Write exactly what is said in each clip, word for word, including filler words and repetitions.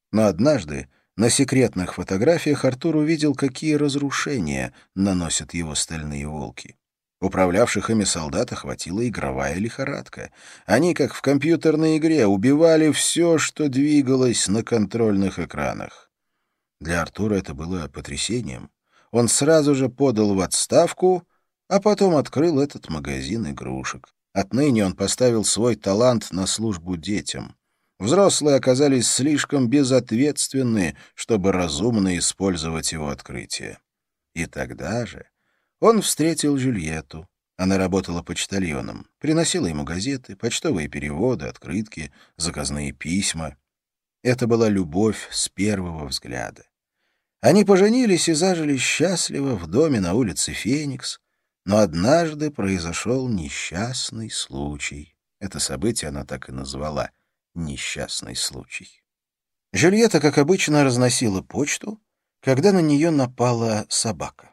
Но однажды на секретных фотографиях Артур увидел, какие разрушения наносят его стальные волки. Управлявших ими солдат охватила игровая лихорадка. Они, как в компьютерной игре, убивали все, что двигалось на контрольных экранах. Для Артура это было потрясением. Он сразу же подал в отставку, а потом открыл этот магазин игрушек. Отныне он поставил свой талант на службу детям. Взрослые оказались слишком безответственны, чтобы разумно использовать его открытие. И тогда же он встретил Жюльетту. Она работала почтальоном, приносила ему газеты, почтовые переводы, открытки, заказные письма. Это была любовь с первого взгляда. Они поженились и зажили счастливо в доме на улице Феникс, но однажды произошел несчастный случай. Это событие она так и назвала «несчастный случай». Жюльетта, как обычно, разносила почту, когда на нее напала собака.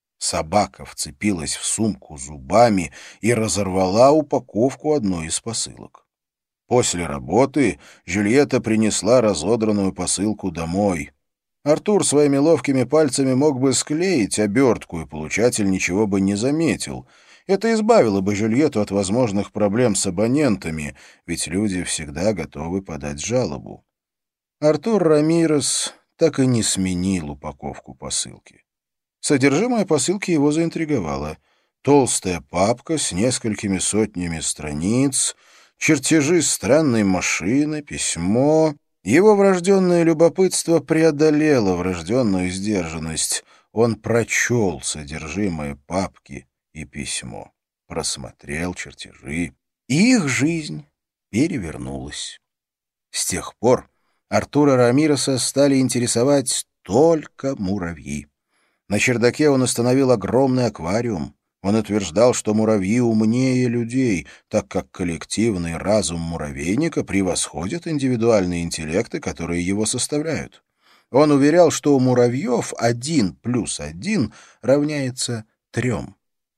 Собака вцепилась в сумку зубами и разорвала упаковку одной из посылок. После работы Жюльетта принесла разодранную посылку домой. Артур своими ловкими пальцами мог бы склеить обертку, и получатель ничего бы не заметил. Это избавило бы Жюльетту от возможных проблем с абонентами, ведь люди всегда готовы подать жалобу. Артур Рамирес так и не сменил упаковку посылки. Содержимое посылки его заинтриговало. Толстая папка с несколькими сотнями страниц, чертежи странной машины, письмо. Его врожденное любопытство преодолело врожденную сдержанность. Он прочел содержимое папки и письмо, просмотрел чертежи, и их жизнь перевернулась. С тех пор Артура Рамиреса стали интересовать только муравьи. На чердаке он установил огромный аквариум. Он утверждал, что муравьи умнее людей, так как коллективный разум муравейника превосходит индивидуальные интеллекты, которые его составляют. Он уверял, что у муравьев один плюс один равняется трем.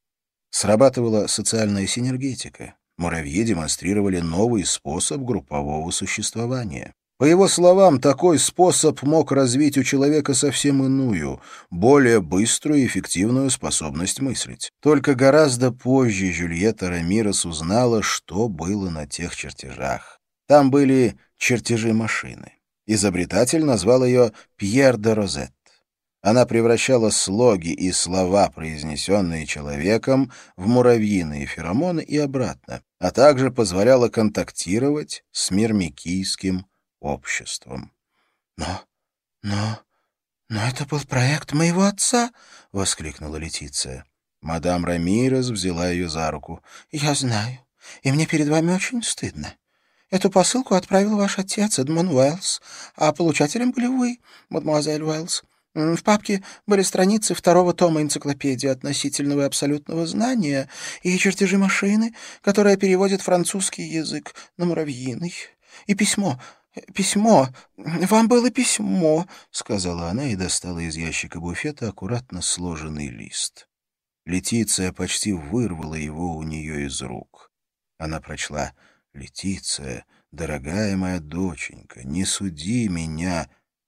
Срабатывала социальная синергетика. Муравьи демонстрировали новый способ группового существования. По его словам, такой способ мог развить у человека совсем иную, более быструю и эффективную способность мыслить. Только гораздо позже Жюльетта Рамирес узнала, что было на тех чертежах. Там были чертежи машины. Изобретатель назвал ее Пьер де Розет. Она превращала слоги и слова, произнесенные человеком, в муравьиные феромоны и обратно, а также позволяла контактировать с мирмикийским обществом. «Но, но, но это был проект моего отца!» — воскликнула Летиция. Мадам Рамирес взяла ее за руку. «Я знаю, и мне перед вами очень стыдно. Эту посылку отправил ваш отец, Эдмон Уэллс, а получателем были вы, мадемуазель Уэллс. В папке были страницы второго тома энциклопедии относительного и абсолютного знания и чертежи машины, которая переводит французский язык на муравьиный, и письмо, письмо, вам было письмо», — сказала она и достала из ящика буфета аккуратно сложенный лист. Летиция почти вырвала его у нее из рук. Она прочла: «Летиция, дорогая моя доченька, не суди меня».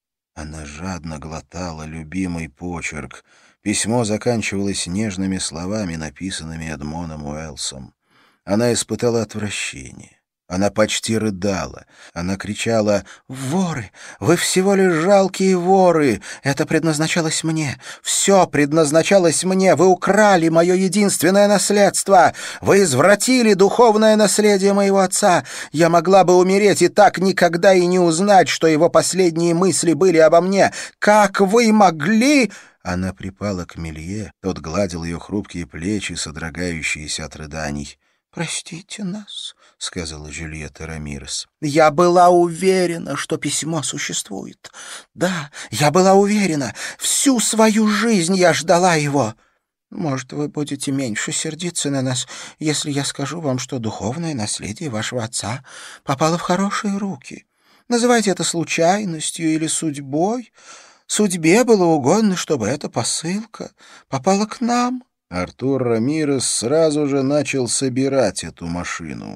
Она жадно глотала любимый почерк. Письмо заканчивалось нежными словами, написанными Эдмоном Уэллсом. Она испытала отвращение. Она почти рыдала. Она кричала: «Воры! Вы всего лишь жалкие воры! Это предназначалось мне! Все предназначалось мне! Вы украли мое единственное наследство! Вы извратили духовное наследие моего отца! Я могла бы умереть и так никогда и не узнать, что его последние мысли были обо мне! Как вы могли...» Она припала к Мелье, тот гладил ее хрупкие плечи, содрогающиеся от рыданий. «Простите нас», — сказала Жюльетта Рамирес. «Я была уверена, что письмо существует. Да, я была уверена. Всю свою жизнь я ждала его. Может, вы будете меньше сердиться на нас, если я скажу вам, что духовное наследие вашего отца попало в хорошие руки. Называйте это случайностью или судьбой. Судьбе было угодно, чтобы эта посылка попала к нам». Артур Рамирес сразу же начал собирать эту машину.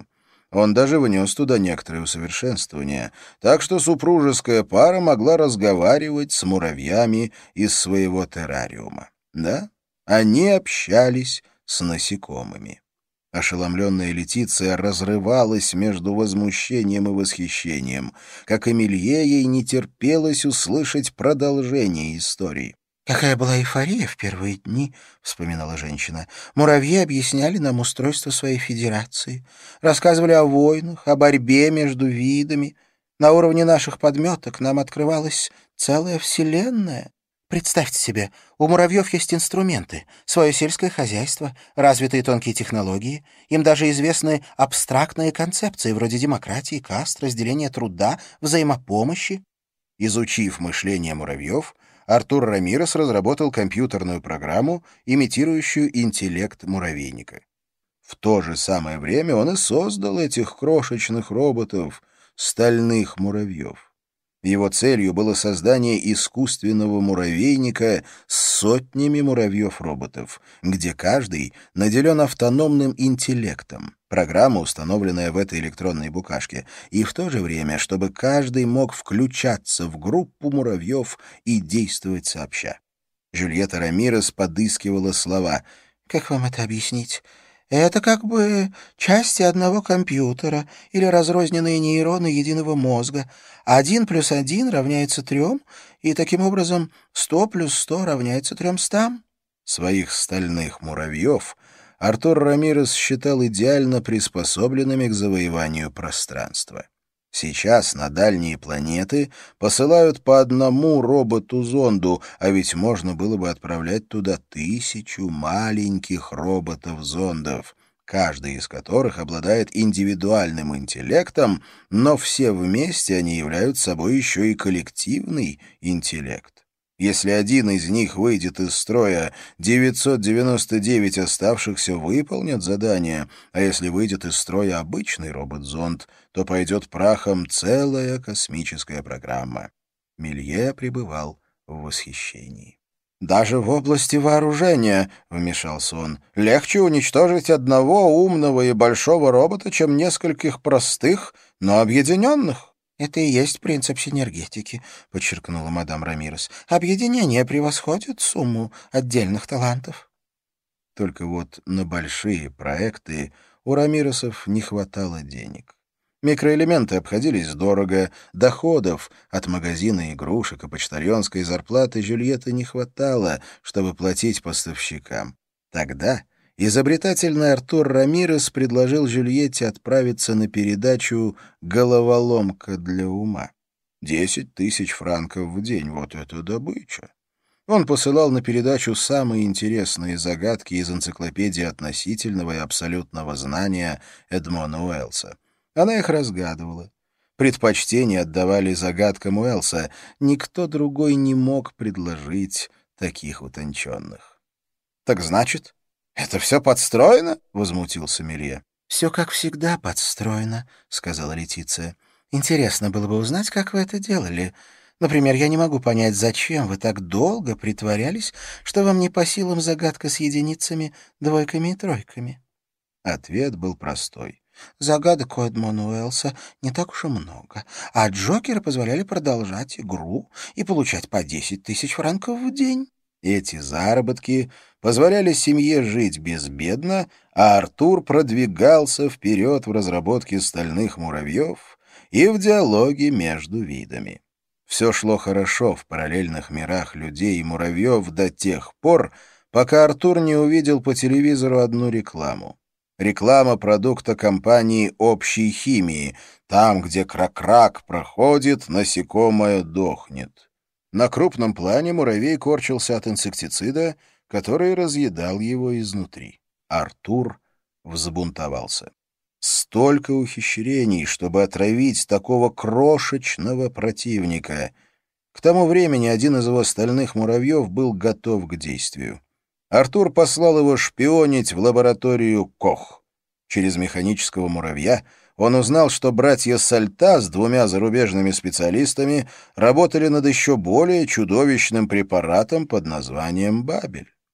Он даже внес туда некоторые усовершенствования, так что супружеская пара могла разговаривать с муравьями из своего террариума. Да, они общались с насекомыми. Ошеломленная Летиция разрывалась между возмущением и восхищением. Как Эмилье, ей не терпелось услышать продолжение истории. «Какая была эйфория в первые дни», — вспоминала женщина. «Муравьи объясняли нам устройство своей федерации, рассказывали о войнах, о борьбе между видами. На уровне наших подметок нам открывалась целая вселенная. Представьте себе, у муравьев есть инструменты, свое сельское хозяйство, развитые тонкие технологии. Им даже известны абстрактные концепции вроде демократии, каст, разделения труда, взаимопомощи». Изучив мышление муравьев, Артур Рамирес разработал компьютерную программу, имитирующую интеллект муравейника. В то же самое время он и создал этих крошечных роботов, стальных муравьев. Его целью было создание искусственного муравейника с сотнями муравьев-роботов, где каждый наделен автономным интеллектом, программа, установленная в этой электронной букашке, и в то же время, чтобы каждый мог включаться в группу муравьев и действовать сообща. Жюльетта Рамирес подыскивала слова. «Как вам это объяснить? Это как бы части одного компьютера или разрозненные нейроны единого мозга. Один плюс один равняется трем, и таким образом сто плюс сто равняется тремстам». Своих стальных муравьев Артур Рамирес считал идеально приспособленными к завоеванию пространства. Сейчас на дальние планеты посылают по одному роботу-зонду, а ведь можно было бы отправлять туда тысячу маленьких роботов-зондов, каждый из которых обладает индивидуальным интеллектом, но все вместе они являются собой еще и коллективный интеллект. Если один из них выйдет из строя, девятьсот девяносто девять оставшихся выполнят задание, а если выйдет из строя обычный робот-зонд, то пойдет прахом целая космическая программа. Милье пребывал в восхищении. «Даже в области вооружения, — вмешался он, — легче уничтожить одного умного и большого робота, чем нескольких простых, но объединенных». «Это и есть принцип синергетики», — подчеркнула мадам Рамирес. «Объединение превосходит сумму отдельных талантов». Только вот на большие проекты у Рамиресов не хватало денег. Микроэлементы обходились дорого, доходов от магазина игрушек и почтальонской зарплаты Жюльетты не хватало, чтобы платить поставщикам. Тогда изобретательный Артур Рамирес предложил Жюльетте отправиться на передачу «Головоломка для ума». Десять тысяч франков в день — вот это добыча. Он посылал на передачу самые интересные загадки из энциклопедии относительного и абсолютного знания Эдмона Уэллса. Она их разгадывала. Предпочтение отдавали загадкам Уэллса. Никто другой не мог предложить таких утонченных. «Так значит, это все подстроено?» — возмутился Милье. «Все, как всегда, подстроено», — сказала Летиция. «Интересно было бы узнать, как вы это делали. Например, я не могу понять, зачем вы так долго притворялись, что вам не по силам загадка с единицами, двойками и тройками». Ответ был простой. Загадок у Эдмона Уэллса не так уж и много, а Джокеры позволяли продолжать игру и получать по десять тысяч франков в день. Эти заработки позволяли семье жить безбедно, а Артур продвигался вперед в разработке стальных муравьев и в диалоге между видами. Все шло хорошо в параллельных мирах людей и муравьев до тех пор, пока Артур не увидел по телевизору одну рекламу. Реклама продукта компании общей химии. Там, где крак-крак проходит, насекомое дохнет. На крупном плане муравей корчился от инсектицида, который разъедал его изнутри. Артур взбунтовался. Столько ухищрений, чтобы отравить такого крошечного противника. К тому времени один из его стальных муравьев был готов к действию. Артур послал его шпионить в лабораторию Кох. Через механического муравья он узнал, что братья Сальта с двумя зарубежными специалистами работали над еще более чудовищным препаратом под названием Бабель.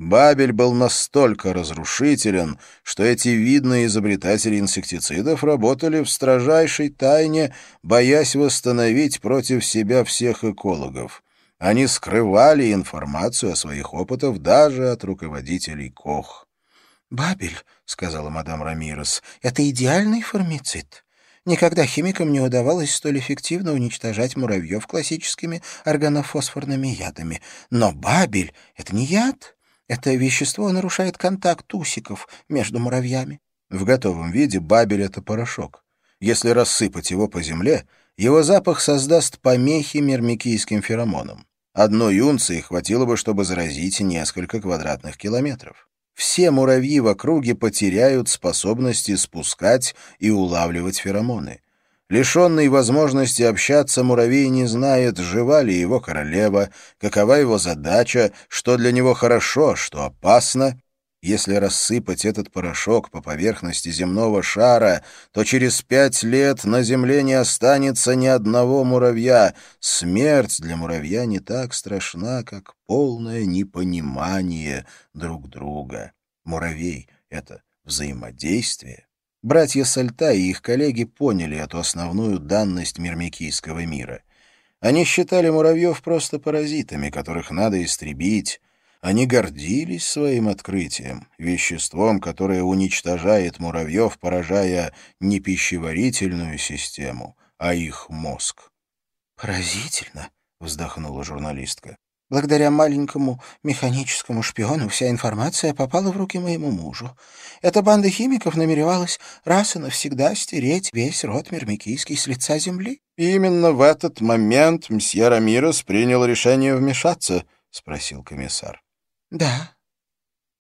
Бабель был настолько разрушителен, что эти видные изобретатели инсектицидов работали в строжайшей тайне, боясь восстановить против себя всех экологов. Они скрывали информацию о своих опытах даже от руководителей Кох. «Бабель», — сказала мадам Рамирес, — «это идеальный формицид. Никогда химикам не удавалось столь эффективно уничтожать муравьев классическими органофосфорными ядами. Но бабель — это не яд. Это вещество нарушает контакт усиков между муравьями». В готовом виде бабель — это порошок. Если рассыпать его по земле, его запах создаст помехи мирмикийским феромонам. Одной унции хватило бы, чтобы заразить несколько квадратных километров. Все муравьи в округе потеряют способности спускать и улавливать феромоны. Лишенный возможности общаться, муравей не знает, жива ли его королева, какова его задача, что для него хорошо, что опасно. Если рассыпать этот порошок по поверхности земного шара, то через пять лет на Земле не останется ни одного муравья. Смерть для муравья не так страшна, как полное непонимание друг друга. Муравей — это взаимодействие. Братья Сальта и их коллеги поняли эту основную данность мирмикийского мира. Они считали муравьев просто паразитами, которых надо истребить. Они гордились своим открытием, веществом, которое уничтожает муравьев, поражая не пищеварительную систему, а их мозг. «Поразительно», — вздохнула журналистка. «Благодаря маленькому механическому шпиону вся информация попала в руки моему мужу. Эта банда химиков намеревалась раз и навсегда стереть весь род мирмикийский с лица земли». И именно в этот момент мсье Рамирес принял решение вмешаться, — спросил комиссар. «Да,